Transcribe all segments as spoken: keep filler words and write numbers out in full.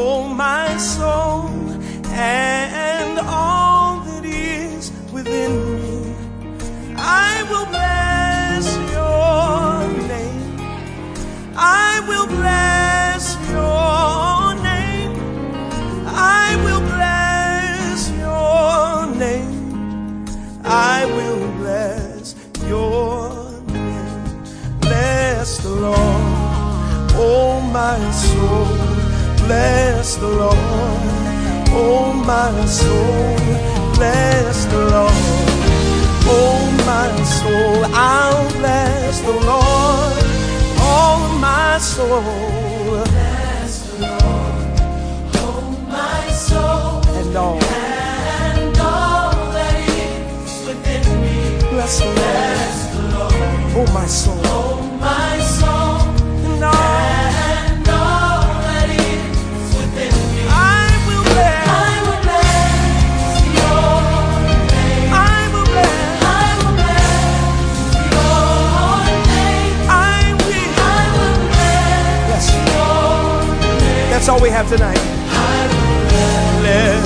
oh my soul, and all that is within me. I will bless your name. I will bless your name. I will bless your name. I will bless your name. Bless the Lord, oh my soul. Bless the Lord, oh my soul. Bless the Lord, oh my soul. I'll bless the Lord, oh my soul. Bless the Lord, oh my soul, And all, and all that is within me. bless the Lord, Bless the Lord, oh my soul. oh my soul, And all, and all that is within me. I will bless, I will bless your name. I will bless, I will bless your name. I will. I will bless Bless you. your name. That's all we have tonight. I will bless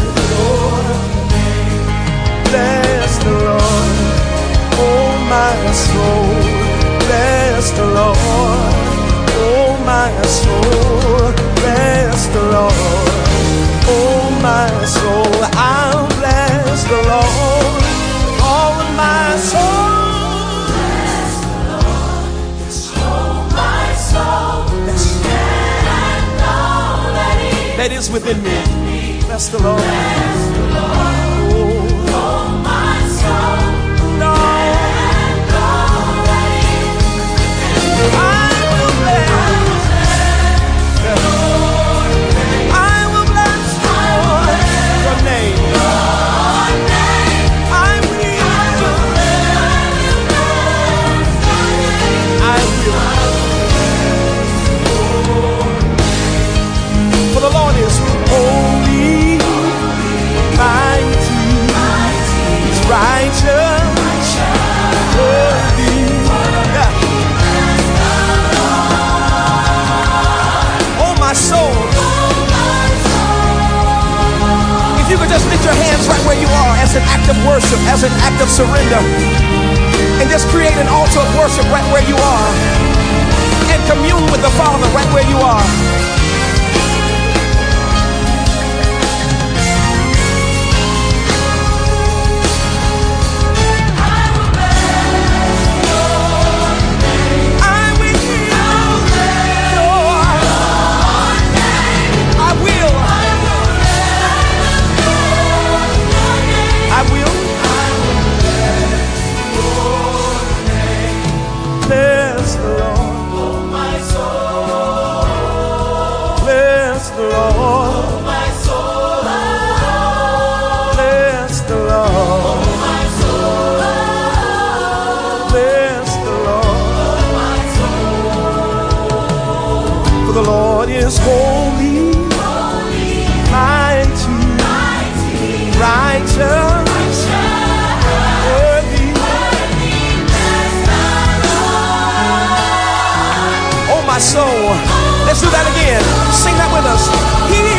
Bless the Lord, oh my soul. Bless the Lord, oh my soul. Bless the Lord, oh my soul. I'll bless the Lord, all of my soul. Bless the Lord, oh my soul, Yes, and all that is that is within me. Bless the Lord. Bless the Lord, Oh, oh my soul, no, and all that is within me. I will bless. I will bless your name. I will. I will. For the Lord is holy, mighty, He's righteous, worthy. Yeah. Oh my soul. If you could just lift your hands right where you are as an act of worship, as an act of surrender, and just create an altar of worship right where you are, and commune with the Father right where you are. I will. I will. I will. Bless the Lord. Oh my soul, Bless the Lord. oh my soul, Bless the Lord. oh my soul, Bless the Lord. oh my soul. For the Lord is holy, Holy, mighty, mighty, righteous, worthy. Oh my soul. Let's do that again. Sing that with us. He